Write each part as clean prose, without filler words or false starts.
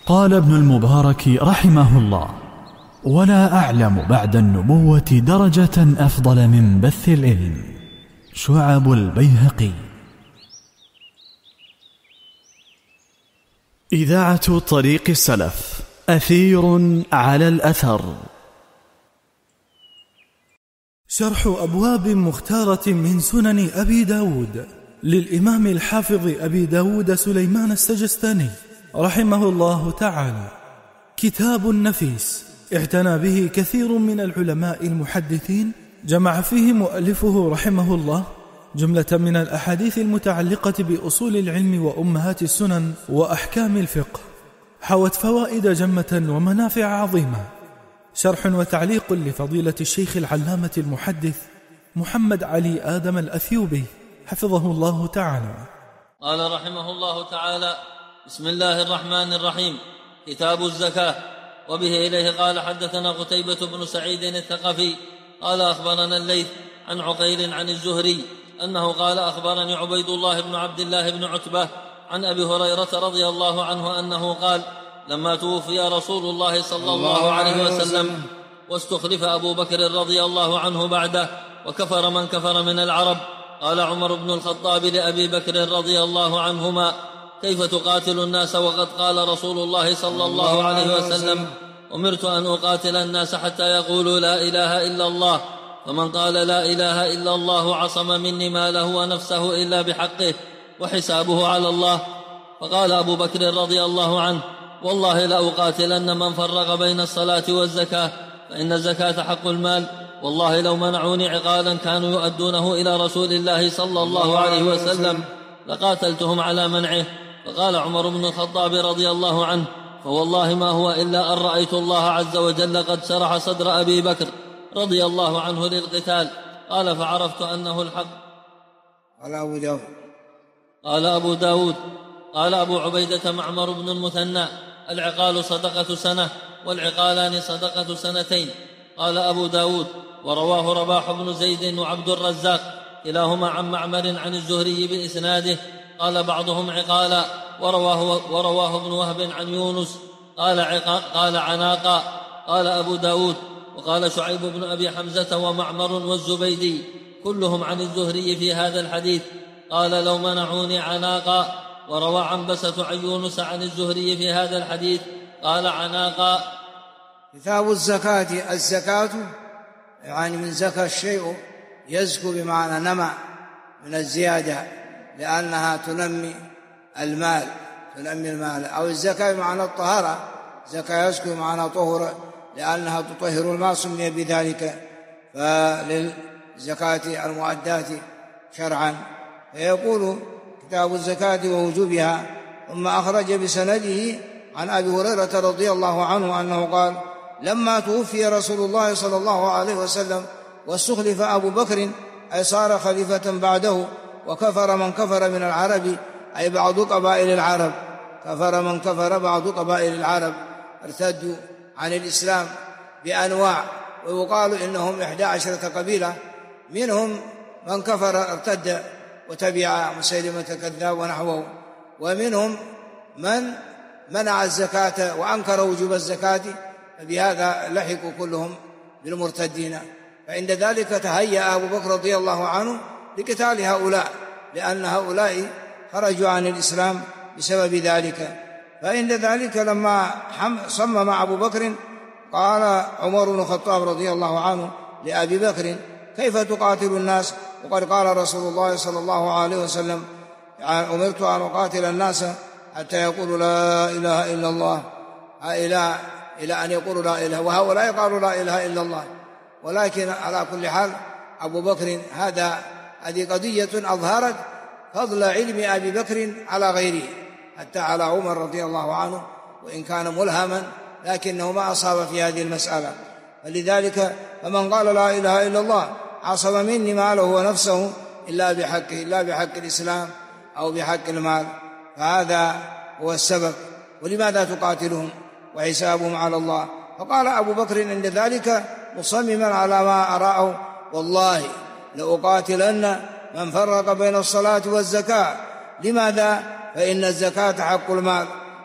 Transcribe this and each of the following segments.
قال ابن المبارك رحمه الله: ولا أعلم بعد النبوة درجة أفضل من بث العلم. شعب البيهقي. إذاعة طريق السلف، أثير على الأثر. شرح أبواب مختارة من سنن أبي داود للإمام الحافظ أبي داود سليمان السجستاني رحمه الله تعالى. كتاب نفيس اعتنى به كثير من العلماء المحدثين، جمع فيه مؤلفه رحمه الله جملة من الأحاديث المتعلقة بأصول العلم وأمهات السنن وأحكام الفقه، حوت فوائد جمة ومنافع عظيمة. شرح وتعليق لفضيلة الشيخ العلامة المحدث محمد علي آدم الأثيوبي حفظه الله تعالى. قال رحمه الله تعالى: بسم الله الرحمن الرحيم. كتاب الزكاة. وبه إليه قال: حدثنا قتيبة بن سعيد الثقفي قال: أخبرنا الليث عن عقيل عن الزهري أنه قال: أخبرني عبيد الله بن عبد الله بن عتبة عن أبي هريرة رضي الله عنه أنه قال: لما توفي رسول الله صلى الله عليه وسلم واستخلف أبو بكر رضي الله عنه بعده وكفر من كفر من العرب، قال عمر بن الخطاب لأبي بكر رضي الله عنهما: كيف تقاتل الناس وقد قال رسول الله صلى الله عليه وسلم: أمرت أن أقاتل الناس حتى يقولوا لا إله إلا الله، فمن قال لا إله إلا الله عصم مني ماله ونفسه إلا بحقه وحسابه على الله. فقال أبو بكر رضي الله عنه: والله لأقاتلن من فرق بين الصلاة والزكاة، فإن الزكاة حق المال، والله لو منعوني عقالا كانوا يؤدونه إلى رسول الله صلى الله عليه وسلم لقاتلتهم على منعه. فقال عمر بن الخطاب رضي الله عنه: فوالله ما هو إلا أن رأيت الله عز وجل قد شرح صدر أبي بكر رضي الله عنه للقتال. قال: فعرفت أنه الحق. قال أبو داود: قال أبو عبيدة معمر بن المثنى: العقال صدقة سنة والعقالان صدقة سنتين. قال أبو داود: ورواه رباح بن زيد وعبد الرزاق كلاهما عن معمر عن الزهري بإسناده. قال بعضهم عقالا، ورواه ابن وهب عن يونس قال عناقا. قال أبو داود: وقال شعيب بن أبي حمزة ومعمر والزبيدي كلهم عن الزهري في هذا الحديث. قال: لو منعوني عناقا. وروى عنبسة عن يونس عن الزهري في هذا الحديث قال عناقا. كتاب الزكاة. الزكاة يعني من زكى الشيء يزكو بمعنى نمى من الزيادة، لأنها تنمي المال أو الزكاة بمعنى الطهارة، زكاة يزكو بمعنى طهر لأنها تطهر المال سمي بذلك. فللزكاة المؤدات شرعا. فيقول كتاب الزكاة ووجوبها. ثم أخرج بسنده عن أبي هريرة رضي الله عنه أنه قال: لما توفي رسول الله صلى الله عليه وسلم واستخلف أبو بكر، أي صار خليفة بعده، وكفر من كفر من العرب، أي بعض قبائل العرب، كفر من كفر بعض قبائل العرب، ارتدوا عن الإسلام بأنواع، ويقال إنهم 11 قبيلة، منهم من كفر ارتد وتبع مسيلمة كذاب ونحوه، ومنهم من منع الزكاة وأنكر وجوب الزكاة، فبهذا لحقوا كلهم بالمرتدين. فعند ذلك تهيأ أبو بكر رضي الله عنه لقتال هؤلاء، لأن هؤلاء خرجوا عن الإسلام بسبب ذلك. فعند ذلك لما صمم أبو بكر قال عمر بن الخطاب رضي الله عنه لأبي بكر: كيف تقاتل الناس وقد قال رسول الله صلى الله عليه وسلم: أمرت أن أقاتل الناس حتى يقولوا لا إله إلا الله، إلى أن يقولوا لا إله، وهؤلاء قالوا لا إله إلا الله. ولكن على كل حال أبو بكر هذه قضية أظهرت فضل علم أبي بكر على غيره، حتى على عمر رضي الله عنه، وإن كان ملهما لكنه ما أصاب في هذه المسألة. فلذلك فمن قال لا إله إلا الله عصم مني ماله ونفسه إلا بحق الإسلام أو بحق المال. فهذا هو السبب. ولماذا تقاتلهم وحسابهم على الله؟ فقال أبو بكر عند ذلك مصمما على ما أراه: والله لأقاتلن من فرق بين الصلاة والزكاة. لماذا؟ فإن الزكاة حق المال،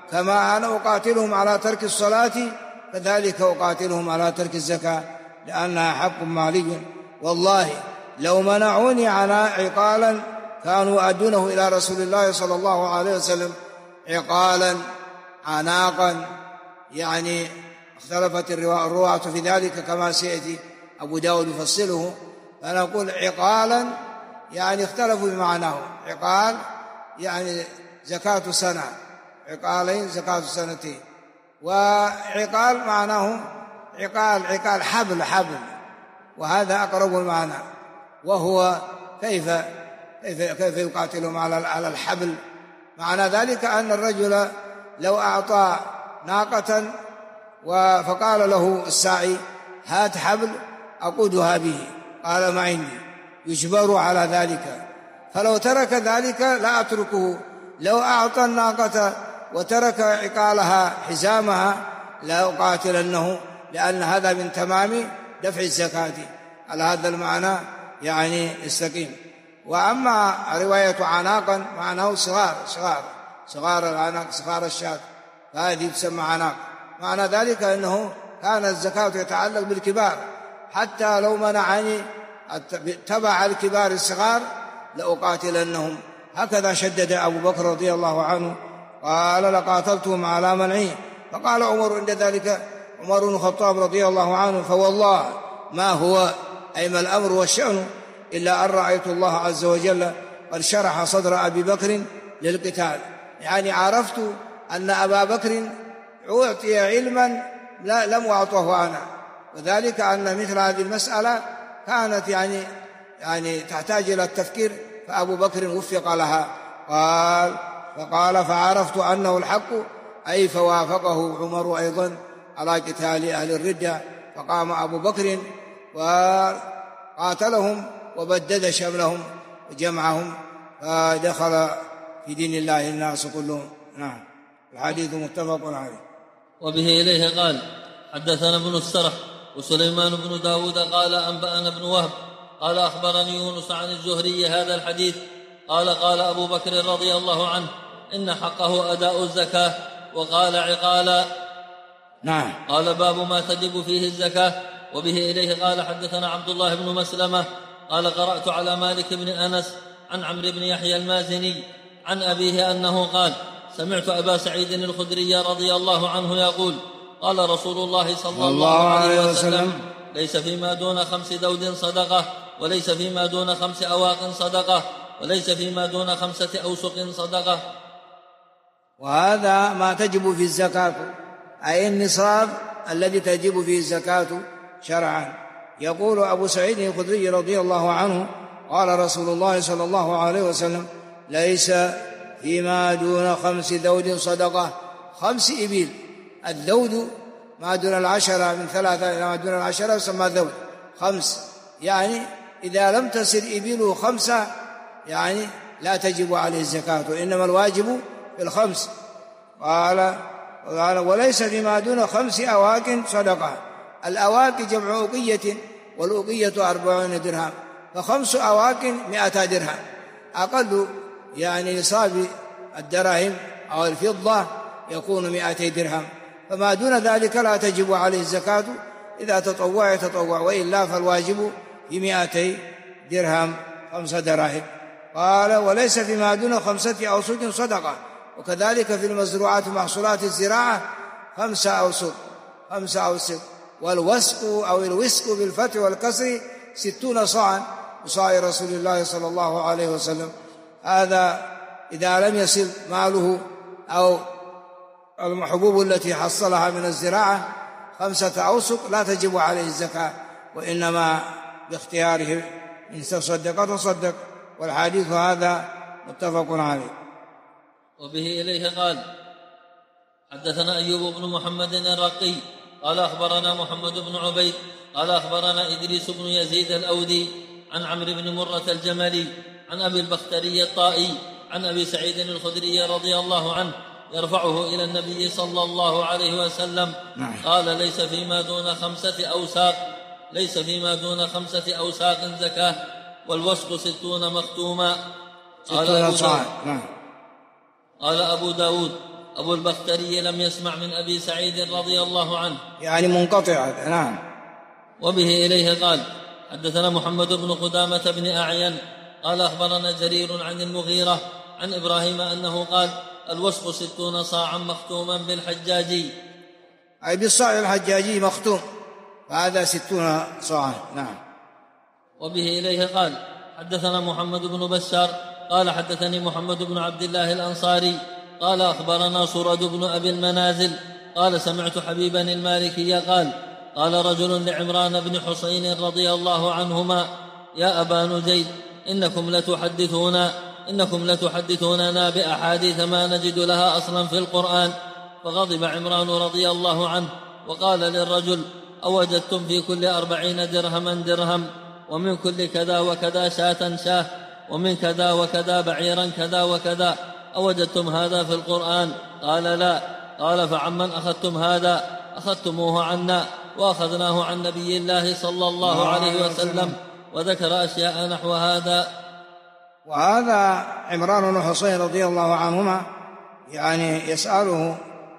كما أنا أقاتلهم على ترك الصلاة كذلك أقاتلهم على ترك الزكاة لأنها حق مالي. والله لو منعوني عقالا كانوا أدونه إلى رسول الله صلى الله عليه وسلم عقالا عناقا، يعني اختلفت الرواة في ذلك كما سيأتي أبو داود يفصله. فأنا أقول عقالا يعني اختلفوا بمعناه، عقال يعني زكاة سنة، عقالين زكاة سنتين، وعقال معناه عقال حبل، وهذا أقرب المعنى، وهو كيف يقاتلهم على الحبل. معنى ذلك أن الرجل لو أعطى ناقة فقال له الساعي هات حبل أقودها به، قال ما عندي، يجبر على ذلك. فلو ترك ذلك لا أتركه، لو أعطى الناقة وترك عقالها حزامها لا أقاتلنه، لأن هذا من تمام دفع الزكاة. على هذا المعنى يعني استقيم. وأما رواية عناقا معناه صغار العناق، صغار الشاة، فهذه تسمى عناق. معنى ذلك أنه كان الزكاة يتعلق بالكبار، حتى لو منعني تبع الكبار الصغار لأقاتلنهم. هكذا شدد أبو بكر رضي الله عنه، قال لقاتلتهم على منعه. فقال عمر عند ذلك، عمر بن الخطاب رضي الله عنه، فوالله ما هو أي ما الأمر والشأن إلا أن رأيت الله عز وجل قد شرح صدر أبي بكر للقتال. يعني عرفت أن أبا بكر أعطي علما لم أعطه أنا، وذلك أن مثل هذه المسألة كانت يعني تحتاج إلى التفكير، فأبو بكر وفق لها. فقال فعرفت أنه الحق، أي فوافقه عمر أيضا على قتال أهل الردة. فقام أبو بكر وقاتلهم وبدد شملهم وجمعهم، فدخل في دين الله الناس كلهم. نعم، الحديث متفق عليه. وبه إليه قال حدثنا ابن السرح وسليمان بن داود قال أنبأنا ابن وهب قال أخبرني يونس عن الزهري هذا الحديث قال أبو بكر رضي الله عنه إن حقه أداء الزكاة، وقال عقالا. نعم. قال باب ما تجب فيه الزكاة. وبه إليه قال حدثنا عبد الله بن مسلمة قال قرأت على مالك بن أنس عن عمرو بن يحيى المازني عن أبيه أنه قال سمعت أبا سعيد الخدري رضي الله عنه يقول قال رسول الله صلى الله عليه وسلم ليس فيما دون 5 دود صدقة، وليس فيما دون 5 أواق صدقة، وليس فيما دون 5 أوسق صدقة. وهذا ما تجب في الزكاة، أي النصاب الذي تجب فيه الزكاة شرعا. يقول أبو سعيد الخدري رضي الله عنه قال رسول الله صلى الله عليه وسلم ليس فيما دون 5 دود صدقة. 5 إبل، الذود ما دون 10 من 3 إلى ما دون 10 يسمى ذود. 5 يعني إذا لم تصل إبله 5 يعني لا تجب عليه الزكاة، وإنما الواجب في 5. قال وليس فيما دون 5 أواق صدقة. الأواق جمع أوقية، والأوقية 40 درهم، ف5 أواق 100 درهم، أقل يعني نصاب الدراهم أو الفضة يكون 200 درهم، فما دون ذلك لا تجب عليه الزكاة. إذا تطوع يتطوع، وإلا فالواجب في 200 درهم 5 دراهم. قال وليس فيما دون 5 أوسق صدقة. وكذلك في المزروعات محصولات الزراعة 5 أوسق. والوسق أو الوسق بالفتح والكسر 60 صاعا بصاع رسول الله صلى الله عليه وسلم. هذا إذا لم يصل ماله أو المحبوب التي حصلها من الزراعة 5 أوسق لا تجب عليه الزكاة، وإنما باختياره إن تصدق. والحديث هذا متفق عليه. وبه إليه قال حدثنا أيوب بن محمد الرقي قال أخبرنا محمد بن عبيد قال أخبرنا إدريس بن يزيد الأودي عن عمرو بن مرة الجملي عن أبي البختري الطائي عن أبي سعيد الخدري رضي الله عنه يرفعه إلى النبي صلى الله عليه وسلم قال ليس فيما دون 5 أوساق، ليس فيما دون 5 أوساق زكاة، والوسق 60 مختوما. قال أبو داود أبو البختري لم يسمع من أبي سعيد رضي الله عنه، يعني منقطعة. نعم. وبه إليه قال حدثنا محمد بن قدامة بن أعين قال أخبرنا جرير عن المغيرة عن إبراهيم أنه قال الوسق 60 صاعا مختوما بالحجاجي، أي بالصاع الحجاجي مختوم، فهذا 60 صاعا. نعم. وبه إليه قال حدثنا محمد بن بشار قال حدثني محمد بن عبد الله الأنصاري قال أخبرنا سرد بن أبي المنازل قال سمعت حبيبا المالكي قال قال رجل لعمران بن حسين رضي الله عنهما يا أبا نجيد إنكم لتحدثوننا بأحاديث ما نجد لها أصلا في القرآن. فغضب عمران رضي الله عنه وقال للرجل أوجدتم في كل 40 درهما درهم، ومن كل كذا وكذا شاة، ومن كذا وكذا بعيرا كذا وكذا، أوجدتم هذا في القرآن؟ قال لا. قال فعمن أخذتم هذا؟ أخذتموه عنا وأخذناه عن نبي الله صلى الله عليه وسلم، وذكر أشياء نحو هذا. وهذا عمران بن حسين رضي الله عنهما يعني يسأله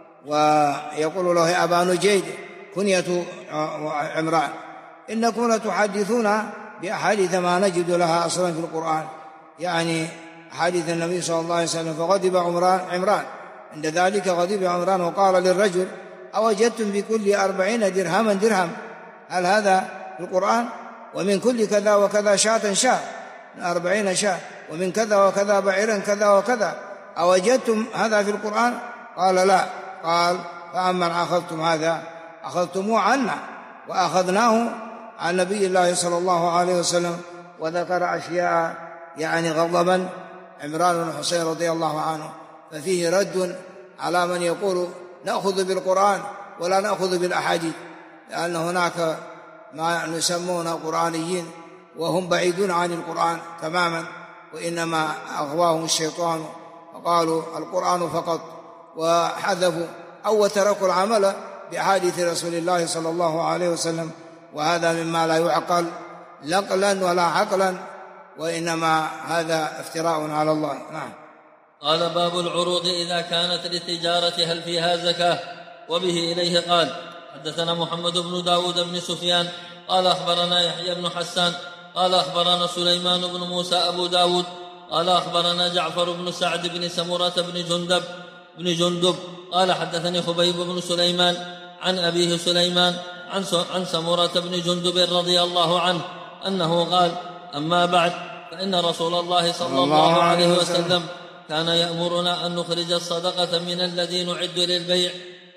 ويقول له يا أبا نجيد، كنية عمران، إنكم لتحدثون بأحاديث ما نجد لها أصلا في القرآن، يعني حديث النبي صلى الله عليه وسلم. فغضب عمران عند ذلك، غضب عمران وقال للرجل أوجدتم بكل 40 درهما درهم، هل هذا في القرآن؟ ومن كل كذا وكذا شاة، 40 شاة، ومن كذا وكذا بعيرا كذا وكذا، أوجدتم هذا في القرآن؟ قال لا. قال فأمن أخذتم هذا؟ أخذتموه عنا وأخذناه عن نبي الله صلى الله عليه وسلم، وذكر أشياء يعني غضبا عمران بن حسين رضي الله عنه. ففيه رد على من يقول نأخذ بالقرآن ولا نأخذ بالأحاديث، لأن هناك ما نسمون قرآنيين وهم بعيدون عن القرآن تماما، وإنما أغواهم الشيطان وقالوا القرآن فقط، وحذفوا أو تركوا العمل بأحاديث رسول الله صلى الله عليه وسلم، وهذا مما لا يعقل نقلا ولا عقلا، وإنما هذا افتراء على الله. نعم. قال باب العروض إذا كانت للتجارة هل فيها زكاة؟ وبه إليه قال حدثنا محمد بن داود بن سفيان قال أخبرنا يحيى بن حسان قال أخبرنا سليمان بن موسى أبو داود قال أخبرنا جعفر بن سعد بن سمرة بن جندب قال حدثني خبيب بن سليمان عن أبيه سليمان عن سمرة بن جندب رضي الله عنه أنه قال أما بعد فإن رسول الله صلى الله عليه وسلم كان يأمرنا أن نخرج الصدقة من الذي نعد للبيع.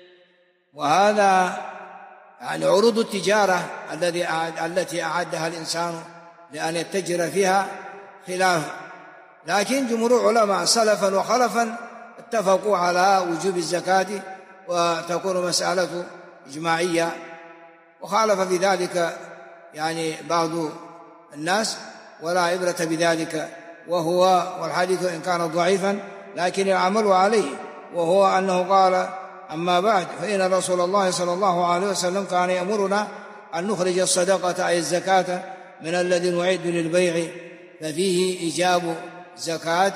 وهذا يعني عروض التجارة التي أعدها الإنسان لأن يتجر فيها خلاف، لكن جمهور علماء سلفا وخلفا اتفقوا على وجوب الزكاة، وتكون مسألة إجماعية، وخالف في ذلك يعني بعض الناس ولا عبرة بذلك، والحديث إن كان ضعيفا لكن العمل عليه، وهو أنه قال أما بعد فإن رسول الله صلى الله عليه وسلم كان يأمرنا أن نخرج الصدقة أي الزكاة من الذي نعد للبيع، ففيه إيجاب زكاة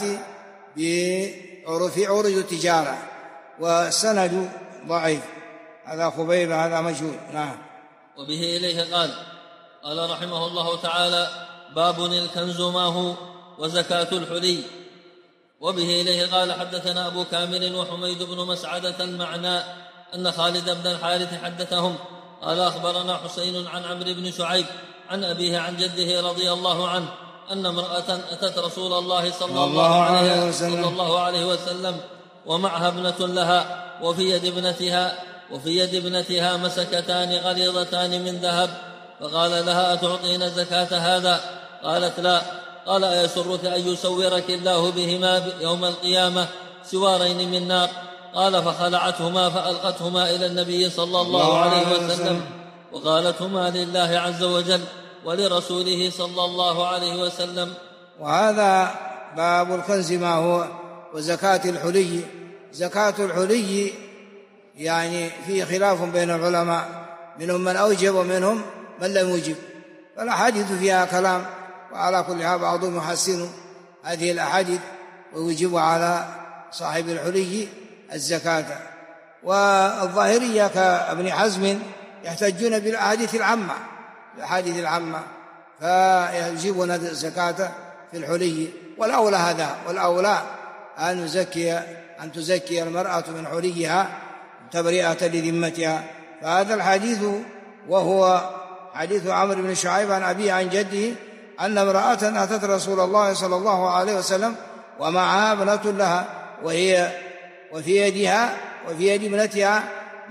في عروض التجارة، والسند ضعيف. هذا خبيب هذا مجهول. نعم. وبه إليه قال رحمه الله تعالى باب الكنز ما هو وزكاة الحلي. وبه إليه قال حدثنا أبو كامل وحميد بن مسعدة المعنى أن خالد بن الحارث حدثهم قال أخبرنا حسين عن عمرو بن شعيب عن أبيه عن جده رضي الله عنه أن امرأة أتت رسول الله صلى الله عليه وسلم ومعها ابنة لها، وفي يد ابنتها مسكتان غليظتان من ذهب، فقال لها أتعطين زكاة هذا؟ قالت لا. قال أيسرك أن يسورك الله بهما يوم القيامة سوارين من نار؟ قال فخلعتهما فألقتهما إلى النبي صلى الله عليه وسلم وقالتهما لله عز وجل ولرسوله صلى الله عليه وسلم. وهذا باب الكنز ما هو وزكاة الحلي. زكاة الحلي يعني فيه خلاف بين العلماء، منهم من أوجب ومنهم من لم يوجب، فالأحاديث فيها كلام، وعلى كل حال بعضهم يحسن هذه الأحاديث ويوجب على صاحب الحلي الزكاة. والظاهرية كابن حزم يحتجون بالأحاديث العامة فيجيبون الزكاة في الحلي، والأولى هذا، والأولى أن تزكي المرأة من حليها تبرئة لذمتها. فهذا الحديث وهو حديث عمرو بن شعيب عن أبيه عن جده أن امرأة أتت رسول الله صلى الله عليه وسلم ومعها ابنة لها، وفي يد ابنتها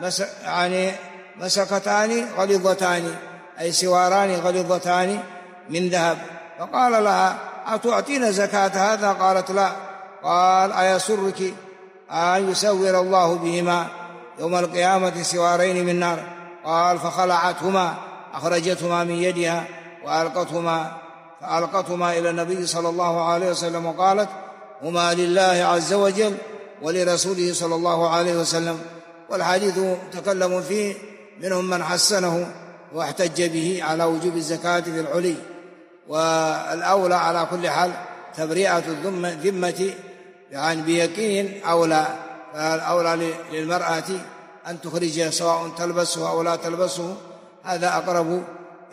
مسكتان غليظتان، أي سواران غليظتان من ذهب. فقال لها: أتعطين زكاة هذا؟ قالت: لا. قال: أيسرك أن يسور الله بهما يوم القيامة سوارين من نار؟ قال: فخلعتهما، أخرجتهما من يدها فألقتهما إلى النبي صلى الله عليه وسلم وقالت: هما لله عز وجل ولرسوله صلى الله عليه وسلم. والحديث تكلم فيه منهم من حسنه واحتج به على وجوب الزكاة في الحلي، والأولى على كل حال تبرئة الذمة يعني بيقين أولى. فالأولى للمرأة أن تخرج سواء تلبسه أو لا تلبسه، هذا أقرب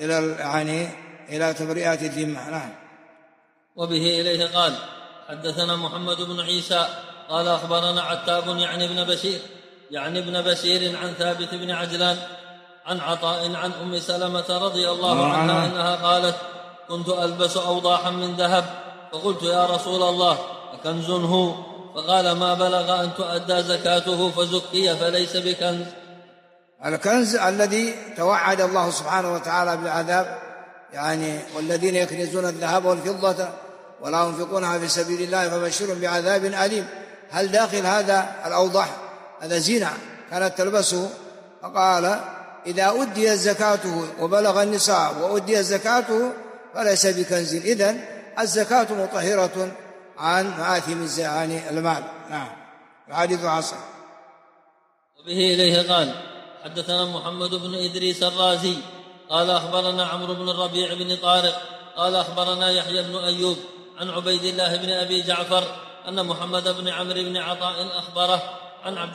إلى تبرئة الذمة. نعم. وبه إليه قال: حدثنا محمد بن عيسى قال أخبرنا عتاب يعني ابن بشير عن ثابت بن عجلان عن عطاء عن أم سلمة رضي الله عنها أنها قالت: كنت ألبس أوضاحا من ذهب، فقلت: يا رسول الله، أكنز هو؟ فقال: ما بلغ أن تؤدى زكاته فزكي فليس بكنز. الكنز الذي توعد الله سبحانه وتعالى بالعذاب، والذين يكنزون الذهب والفضة ولا ينفقونها في سبيل الله فبشرهم بعذاب أليم. هل داخل هذا الأوضح؟ هذا زينة كانت تلبسه. فقال: إذا أدي زكاته وبلغ النصاب وأدي زكاته فليس بكنز. إذن الزكاة مطهرة عن مآثم المال. نعم. الحديث حسن. وبه إليه قال: حدثنا محمد بن إدريس الرازي قال أخبرنا عمرو بن الربيع بن طارق قال أخبرنا يحيى بن أيوب عن عبيد الله بن أبي جعفر أن محمد بن عمرو بن عطاء أخبره عن عبد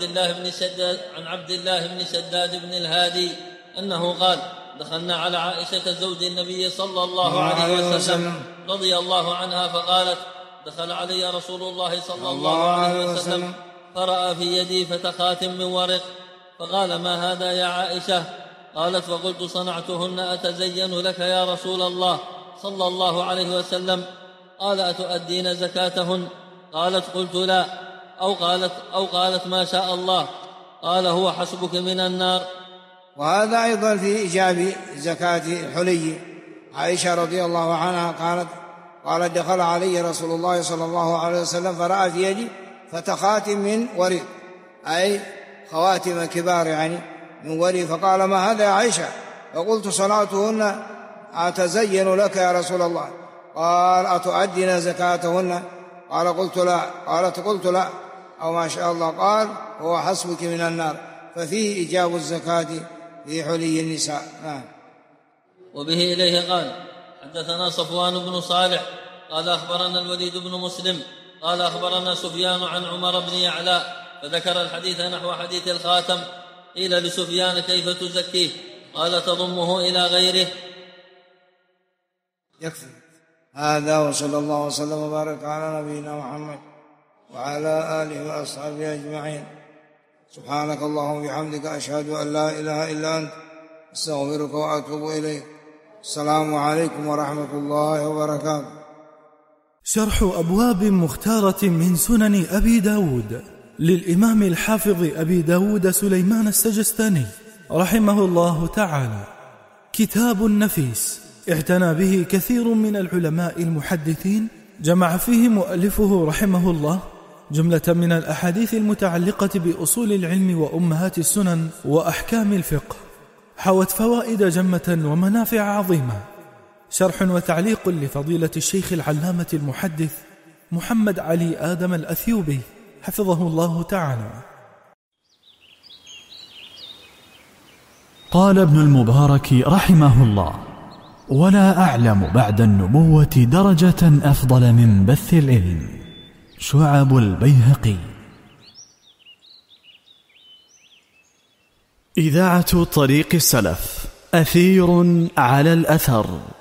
الله بن شداد بن الهادي أنه قال: دخلنا على عائشة زوج النبي صلى الله عليه وسلم رضي الله عنها فقالت: دخل علي رسول الله صلى الله عليه وسلم فرأى في يدي فتخات من ورق، فقال: ما هذا يا عائشة؟ قالت: فقلت: صنعتهن أتزين لك يا رسول الله صلى الله عليه وسلم. قال: أتؤدين زكاتهن؟ قالت: قلت: لا. أو قالت: ما شاء الله. قال: هو حسبك من النار. وهذا أيضا في إيجاب زكاة الحلي. عائشة رضي الله عنها قالت: دخل علي رسول الله صلى الله عليه وسلم فرأى في يدي فتخات من ورق، أي خواتم كبار من ورق، فقال: ما هذا يا عائشة؟ فقلت: صنعتهن أتزين لك يا رسول الله. قال: أتؤدين زكاتهن؟ قال: قلت: لا. قالت: قلت: لا. أو ما شاء الله. قال: هو حسبك من النار. ففيه إيجاب الزكاة في حلي النساء. وبه إليه قال: حدثنا صفوان بن صالح قال أخبرنا الوليد بن مسلم قال أخبرنا سفيان عن عمر بن يعلى فذكر الحديث نحو حديث الخاتم. قيل لسفيان: كيف تزكيه؟ قال: تضمه إلى غيره. يكفي هذا، وصلى الله وسلم وبارك على نبينا محمد وعلى آله وأصحابه أجمعين. سبحانك اللهم وبحمدك، أشهد أن لا إله إلا أنت، أستغفرك وأتوب إليك. السلام عليكم ورحمة الله وبركاته. شرح أبواب مختارة من سنن أبي داود للإمام الحافظ أبي داود سليمان السجستاني رحمه الله تعالى. كتاب نفيس اعتنى به كثير من العلماء المحدثين، جمع فيه مؤلفه رحمه الله جملة من الأحاديث المتعلقة بأصول العلم وأمهات السنن وأحكام الفقه، حوت فوائد جمة ومنافع عظيمة. شرح وتعليق لفضيلة الشيخ العلامة المحدث محمد علي آدم الأثيوبي حفظه الله تعالى. قال ابن المبارك رحمه الله: ولا أعلم بعد النبوة درجة أفضل من بث العلم. شعب البيهقي. إذاعة طريق السلف، أثير على الأثر.